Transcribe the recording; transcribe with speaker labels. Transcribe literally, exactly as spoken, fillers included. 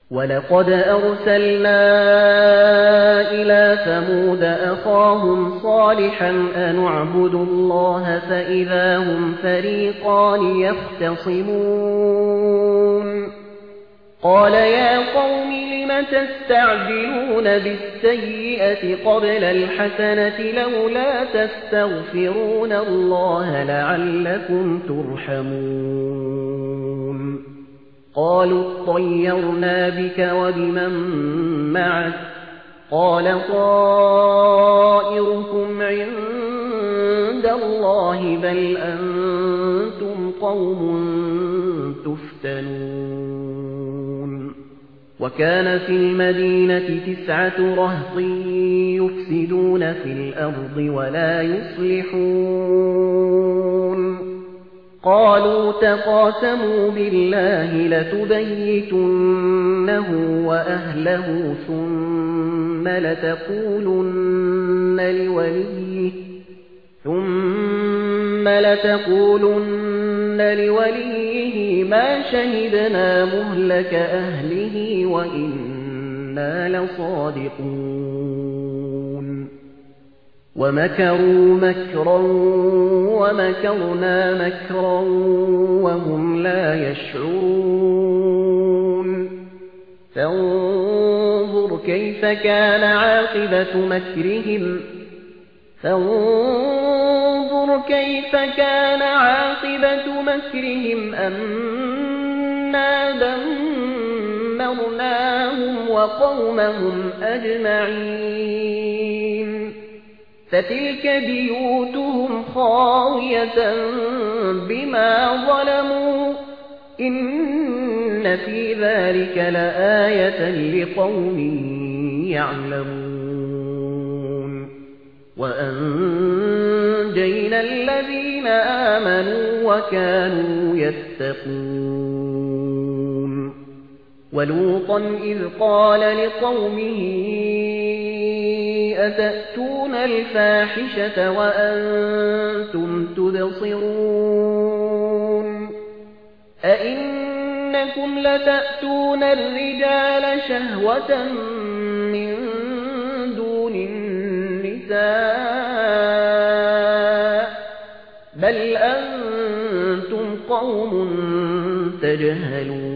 Speaker 1: وَلَقَدْ أَرْسَلْنَا إِلَى ثَمُودَ أَخَاهُمْ صَالِحًا أَنِ اعْبُدُوا اللَّهَ فَإِذَا هُمْ فَرِيقَانِ يَخْتَصِمُونَ قَالَ يَا قَوْمِ لِمَ تَسْتَعْجِلُونَ بِالسَّيِّئَةِ قَبْلَ الْحَسَنَةِ لَوْلَا تَسْتَغْفِرُونَ اللَّهَ لَعَلَّكُمْ تُرْحَمُونَ قَالُوا اطَّيَّرْنَا بِكَ وَبِمَن مَّعَكَ قَالَ طَائِرُكُمْ عِندَ اللَّهِ بَلْ أَنتُمْ قَوْمٌ تُفْتَنُونَ وَكَانَ فِي الْمَدِينَةِ تِسْعَةُ رَهْطٍ يُفْسِدُونَ فِي الْأَرْضِ وَلَا يُصْلِحُونَ قالوا تقاسموا بالله لتبيتنه وأهله ثم لتقولن لوليه ثم لتقولن لوليه ما شهدنا مهلك أهله وإنا لصادقون ومكروا مكرا ومكرنا مكرا وهم لا يشعرون فانظر كيف كان عاقبة مكرهم فانظر كيف كان عاقبة مكرهم أنا دمرناهم وقومهم أجمعين فتلك بيوتهم خاوية بما ظلموا إن في ذلك لآية لقوم يعلمون وأنجينا الذين آمنوا وكانوا يتقون ولوطا إذ قال لقومه أتأتون الفاحشة وأنتم تبصرون أئنكم لتأتون الرجال شهوة من دون النساء بل أنتم قوم تجهلون